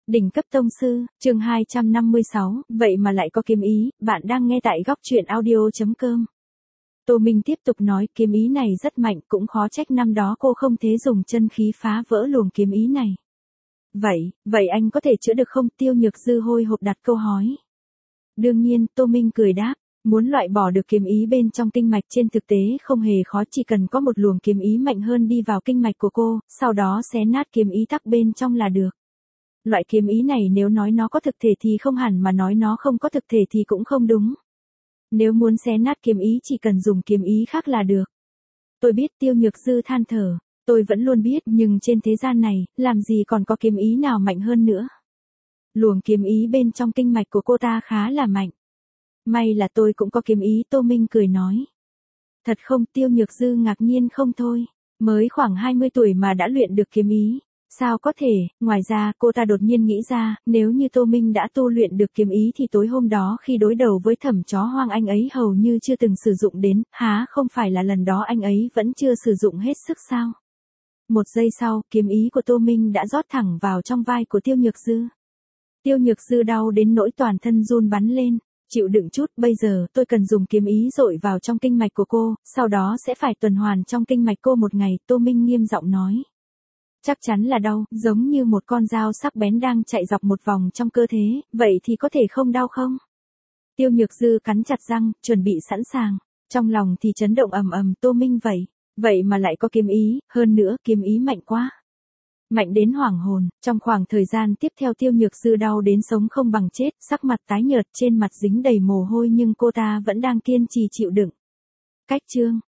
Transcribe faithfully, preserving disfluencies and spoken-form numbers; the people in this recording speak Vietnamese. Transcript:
Đỉnh cấp tông sư, chương hai trăm năm mươi sáu, vậy mà lại có kiếm ý, bạn đang nghe tại góc truyện audio chấm com. Tô Minh tiếp tục nói, kiếm ý này rất mạnh, cũng khó trách năm đó cô không thế dùng chân khí phá vỡ luồng kiếm ý này. Vậy, vậy anh có thể chữa được không? Tiêu Nhược Dư hồi hộp đặt câu hỏi. Đương nhiên, Tô Minh cười đáp, muốn loại bỏ được kiếm ý bên trong kinh mạch trên thực tế không hề khó, chỉ cần có một luồng kiếm ý mạnh hơn đi vào kinh mạch của cô, sau đó xé nát kiếm ý tắc bên trong là được. Loại kiếm ý này nếu nói nó có thực thể thì không hẳn, mà nói nó không có thực thể thì cũng không đúng. Nếu muốn xé nát kiếm ý chỉ cần dùng kiếm ý khác là được. Tôi biết, Tiêu Nhược Dư than thở, tôi vẫn luôn biết, nhưng trên thế gian này, làm gì còn có kiếm ý nào mạnh hơn nữa. Luồng kiếm ý bên trong kinh mạch của cô ta khá là mạnh. May là tôi cũng có kiếm ý, Tô Minh cười nói. Thật không? Tiêu Nhược Dư ngạc nhiên không thôi, mới khoảng hai mươi tuổi mà đã luyện được kiếm ý. Sao có thể? Ngoài ra, cô ta đột nhiên nghĩ ra, nếu như Tô Minh đã tu luyện được kiếm ý thì tối hôm đó khi đối đầu với Thẩm Chó Hoang anh ấy hầu như chưa từng sử dụng đến, há không phải là lần đó anh ấy vẫn chưa sử dụng hết sức sao? Một giây sau, kiếm ý của Tô Minh đã rót thẳng vào trong vai của Tiêu Nhược Dư. Tiêu Nhược Dư đau đến nỗi toàn thân run bắn lên. Chịu đựng chút, bây giờ tôi cần dùng kiếm ý dội vào trong kinh mạch của cô, sau đó sẽ phải tuần hoàn trong kinh mạch cô một ngày, Tô Minh nghiêm giọng nói. Chắc chắn là đau, giống như một con dao sắc bén đang chạy dọc một vòng trong cơ thể, vậy thì có thể không đau không? Tiêu Nhược Dư cắn chặt răng, chuẩn bị sẵn sàng, trong lòng thì chấn động ầm ầm. Tô Minh vậy, vậy mà lại có kiếm ý, hơn nữa kiếm ý mạnh quá. Mạnh đến hoảng hồn, trong khoảng thời gian tiếp theo Tiêu Nhược Dư đau đến sống không bằng chết, sắc mặt tái nhợt, trên mặt dính đầy mồ hôi nhưng cô ta vẫn đang kiên trì chịu đựng. Cách chương